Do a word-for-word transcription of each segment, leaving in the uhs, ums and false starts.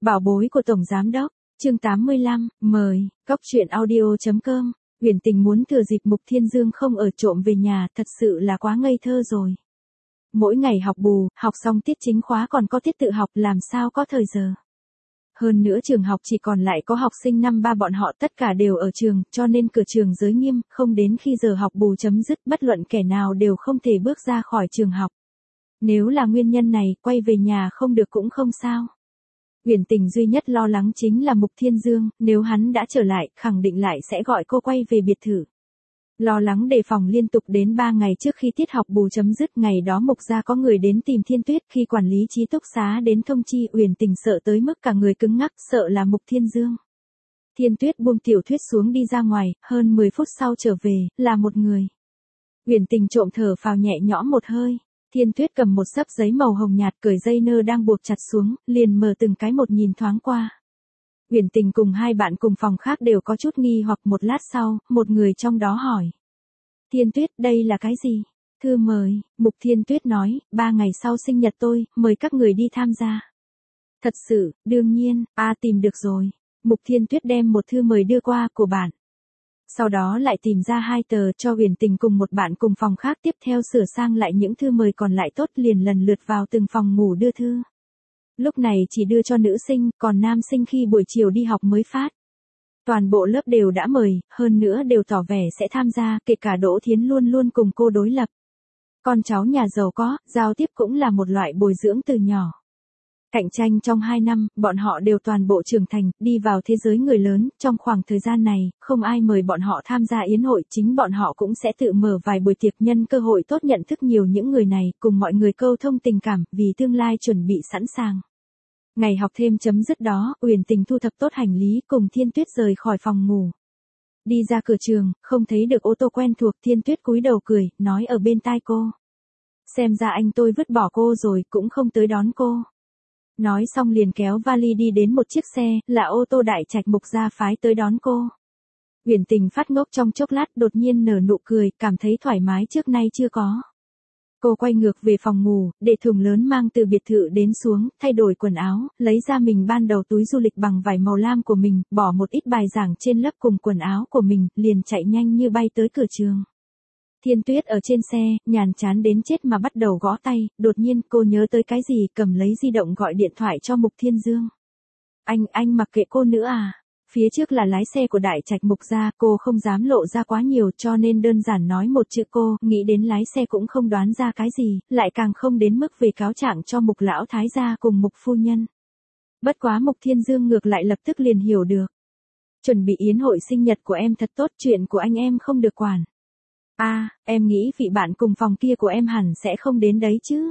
Bảo bối của Tổng Giám Đốc, chương tám mươi lăm, mời, góc truyện audio.com, Uyển Tình muốn thừa dịp Mục Thiên Dương không ở trộm về nhà, thật sự là quá ngây thơ rồi. Mỗi ngày học bù, học xong tiết chính khóa còn có tiết tự học, làm sao có thời giờ. Hơn nữa trường học chỉ còn lại có học sinh năm ba bọn họ tất cả đều ở trường, cho nên cửa trường giới nghiêm, không đến khi giờ học bù chấm dứt bất luận kẻ nào đều không thể bước ra khỏi trường học. Nếu là nguyên nhân này, quay về nhà không được cũng không sao. Uyển Tình duy nhất lo lắng chính là Mục Thiên Dương, nếu hắn đã trở lại, khẳng định lại sẽ gọi cô quay về biệt thự. Lo lắng đề phòng liên tục đến ba ngày trước khi tiết học bù chấm dứt, ngày đó Mục gia có người đến tìm Thiên Tuyết, khi quản lý ký túc xá đến thông chi, Uyển Tình sợ tới mức cả người cứng ngắc, sợ là Mục Thiên Dương. Thiên Tuyết buông tiểu thuyết xuống đi ra ngoài, hơn mười phút sau trở về, là một người. Uyển Tình trộm thở phào nhẹ nhõm một hơi. Thiên Tuyết cầm một xấp giấy màu hồng nhạt, cởi dây nơ đang buộc chặt xuống, liền mở từng cái một nhìn thoáng qua. Uyển Tình cùng hai bạn cùng phòng khác đều có chút nghi hoặc, một lát sau, một người trong đó hỏi. Thiên Tuyết, đây là cái gì? Thư mời, Mục Thiên Tuyết nói, ba ngày sau sinh nhật tôi, mời các người đi tham gia. Thật sự, đương nhiên, a tìm được rồi. Mục Thiên Tuyết đem một thư mời đưa qua, của bạn. Sau đó lại tìm ra hai tờ cho Uyển Tình cùng một bạn cùng phòng khác, tiếp theo sửa sang lại những thư mời còn lại tốt, liền lần lượt vào từng phòng ngủ đưa thư. Lúc này chỉ đưa cho nữ sinh, còn nam sinh khi buổi chiều đi học mới phát. Toàn bộ lớp đều đã mời, hơn nữa đều tỏ vẻ sẽ tham gia, kể cả Đỗ Thiến luôn luôn cùng cô đối lập. Con cháu nhà giàu có, giao tiếp cũng là một loại bồi dưỡng từ nhỏ. Cạnh tranh trong hai năm, bọn họ đều toàn bộ trưởng thành, đi vào thế giới người lớn, trong khoảng thời gian này, không ai mời bọn họ tham gia yến hội, chính bọn họ cũng sẽ tự mở vài buổi tiệc nhân cơ hội tốt nhận thức nhiều những người này, cùng mọi người câu thông tình cảm, vì tương lai chuẩn bị sẵn sàng. Ngày học thêm chấm dứt đó, Uyển Tình thu thập tốt hành lý, cùng Thiên Tuyết rời khỏi phòng ngủ. Đi ra cửa trường, không thấy được ô tô quen thuộc, Thiên Tuyết cúi đầu cười, nói ở bên tai cô. Xem ra anh tôi vứt bỏ cô rồi, cũng không tới đón cô. Nói xong liền kéo vali đi đến một chiếc xe, là ô tô Đại Trạch Mục gia phái tới đón cô. Uyển Tình phát ngốc trong chốc lát, đột nhiên nở nụ cười, cảm thấy thoải mái trước nay chưa có. Cô quay ngược về phòng ngủ, để thùng lớn mang từ biệt thự đến xuống, thay đổi quần áo, lấy ra mình ban đầu túi du lịch bằng vải màu lam của mình, bỏ một ít bài giảng trên lớp cùng quần áo của mình, liền chạy nhanh như bay tới cửa trường. Thiên Tuyết ở trên xe, nhàn chán đến chết mà bắt đầu gõ tay, đột nhiên cô nhớ tới cái gì, cầm lấy di động gọi điện thoại cho Mục Thiên Dương. Anh, anh mặc kệ cô nữa à? Phía trước là lái xe của Đại Trạch Mục gia, cô không dám lộ ra quá nhiều cho nên đơn giản nói một chữ cô, nghĩ đến lái xe cũng không đoán ra cái gì, lại càng không đến mức về cáo trạng cho Mục lão thái gia cùng Mục phu nhân. Bất quá Mục Thiên Dương ngược lại lập tức liền hiểu được. Chuẩn bị yến hội sinh nhật của em thật tốt, chuyện của anh em không được quản. A, à, em nghĩ vị bạn cùng phòng kia của em hẳn sẽ không đến đấy chứ.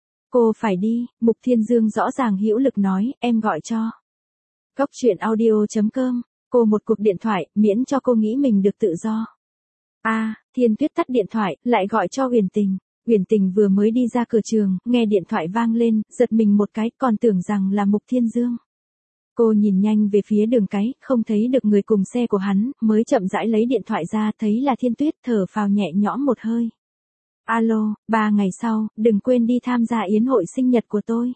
Cô phải đi, Mục Thiên Dương rõ ràng hữu lực nói, em gọi cho. Góc truyện audio.com, cô một cuộc điện thoại, miễn cho cô nghĩ mình được tự do. A, à, Thiên Tuyết tắt điện thoại, lại gọi cho Uyển Tình. Uyển Tình vừa mới đi ra cửa trường, nghe điện thoại vang lên, giật mình một cái, còn tưởng rằng là Mục Thiên Dương. Cô nhìn nhanh về phía đường cái, không thấy được người cùng xe của hắn, mới chậm rãi lấy điện thoại ra, thấy là Thiên Tuyết, thở phào nhẹ nhõm một hơi. Alo, ba ngày sau, đừng quên đi tham gia yến hội sinh nhật của tôi.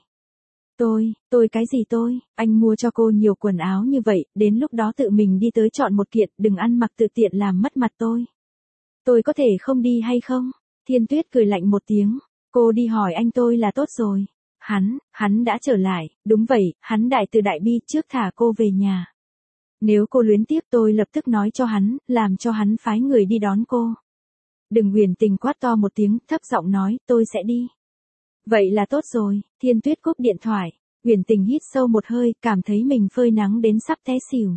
Tôi, tôi cái gì tôi, anh mua cho cô nhiều quần áo như vậy, đến lúc đó tự mình đi tới chọn một kiện, đừng ăn mặc tự tiện làm mất mặt tôi. Tôi có thể không đi hay không? Thiên Tuyết cười lạnh một tiếng, cô đi hỏi anh tôi là tốt rồi. Hắn, hắn đã trở lại, đúng vậy, hắn đại từ đại bi, trước thả cô về nhà. Nếu cô luyến tiếc tôi lập tức nói cho hắn, làm cho hắn phái người đi đón cô. Đừng, Uyển Tình quát to một tiếng, thấp giọng nói, tôi sẽ đi. Vậy là tốt rồi, Thiên Tuyết cúp điện thoại. Uyển Tình hít sâu một hơi, cảm thấy mình phơi nắng đến sắp té xỉu.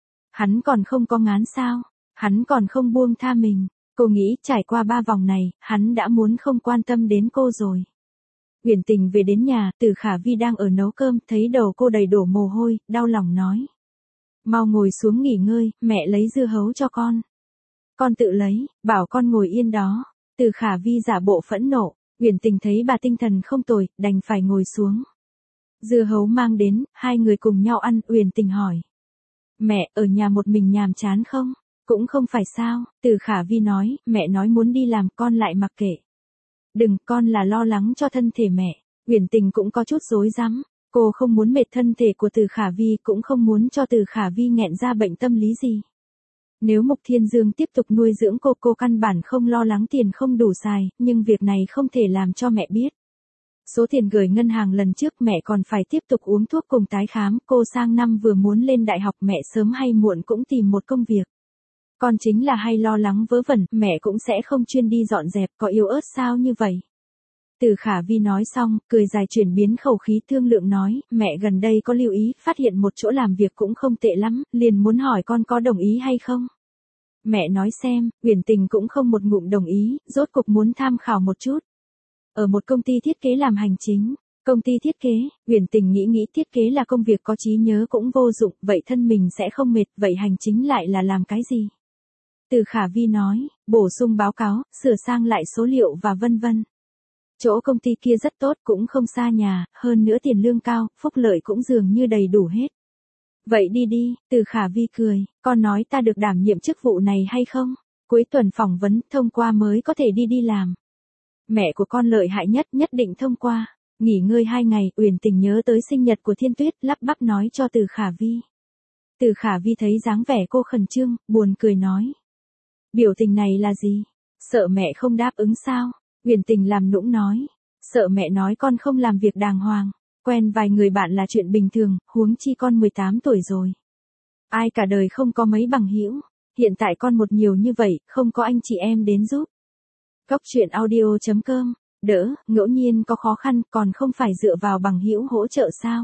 Hắn còn không có ngán sao, hắn còn không buông tha mình. Cô nghĩ trải qua ba vòng này, hắn đã muốn không quan tâm đến cô rồi. Uyển Tình về đến nhà, Từ Khả Vi đang ở nấu cơm, thấy đầu cô đầy đổ mồ hôi, đau lòng nói. Mau ngồi xuống nghỉ ngơi, mẹ lấy dưa hấu cho con. Con tự lấy, bảo con ngồi yên đó. Từ Khả Vi giả bộ phẫn nộ, Uyển Tình thấy bà tinh thần không tồi, đành phải ngồi xuống. Dưa hấu mang đến, hai người cùng nhau ăn, Uyển Tình hỏi. Mẹ, ở nhà một mình nhàm chán không? Cũng không phải sao, Từ Khả Vi nói, mẹ nói muốn đi làm, con lại mặc kệ. Đừng, con là lo lắng cho thân thể mẹ. Uyển Tình cũng có chút rối rắm. Cô không muốn mệt thân thể của Từ Khả Vi, cũng không muốn cho Từ Khả Vi nghẹn ra bệnh tâm lý gì. Nếu Mục Thiên Dương tiếp tục nuôi dưỡng cô, cô căn bản không lo lắng tiền không đủ xài, nhưng việc này không thể làm cho mẹ biết. Số tiền gửi ngân hàng lần trước mẹ còn phải tiếp tục uống thuốc cùng tái khám, cô sang năm vừa muốn lên đại học, mẹ sớm hay muộn cũng tìm một công việc. Con chính là hay lo lắng vớ vẩn, mẹ cũng sẽ không chuyên đi dọn dẹp, có yếu ớt sao như vậy. Từ Khả Vi nói xong, cười dài chuyển biến khẩu khí thương lượng nói, mẹ gần đây có lưu ý, phát hiện một chỗ làm việc cũng không tệ lắm, liền muốn hỏi con có đồng ý hay không. Mẹ nói xem, Uyển Tình cũng không một ngụm đồng ý, rốt cục muốn tham khảo một chút. Ở một công ty thiết kế làm hành chính, công ty thiết kế, Uyển Tình nghĩ nghĩ thiết kế là công việc có trí nhớ cũng vô dụng, vậy thân mình sẽ không mệt, vậy hành chính lại là làm cái gì? Từ Khả Vi nói, bổ sung báo cáo, sửa sang lại số liệu và vân vân. Chỗ công ty kia rất tốt, cũng không xa nhà, hơn nữa tiền lương cao, phúc lợi cũng dường như đầy đủ hết. Vậy đi đi, Từ Khả Vi cười, con nói ta được đảm nhiệm chức vụ này hay không? Cuối tuần phỏng vấn, thông qua mới có thể đi đi làm. Mẹ của con lợi hại nhất, nhất định thông qua. Nghỉ ngơi hai ngày, Uyển Tình nhớ tới sinh nhật của Thiên Tuyết, lắp bắp nói cho Từ Khả Vi. Từ Khả Vi thấy dáng vẻ cô khẩn trương, buồn cười nói. Biểu tình này là gì? Sợ mẹ không đáp ứng sao? Uyển Tình làm nũng nói. Sợ mẹ nói con không làm việc đàng hoàng. Quen vài người bạn là chuyện bình thường, huống chi con mười tám tuổi rồi. Ai cả đời không có mấy bằng hữu. Hiện tại con một nhiều như vậy, không có anh chị em đến giúp. Góc truyện audio chấm com, đỡ, ngẫu nhiên có khó khăn, còn không phải dựa vào bằng hữu hỗ trợ sao?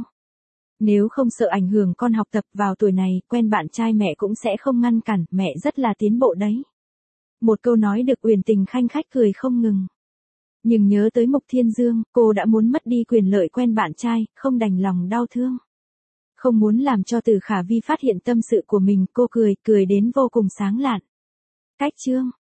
Nếu không sợ ảnh hưởng con học tập vào tuổi này, quen bạn trai mẹ cũng sẽ không ngăn cản, mẹ rất là tiến bộ đấy. Một câu nói được Uyển Tình khanh khách cười không ngừng. Nhưng nhớ tới Mục Thiên Dương, cô đã muốn mất đi quyền lợi quen bạn trai, không đành lòng đau thương. Không muốn làm cho Từ Khả Vi phát hiện tâm sự của mình, cô cười, cười đến vô cùng sáng lạn. Cách chương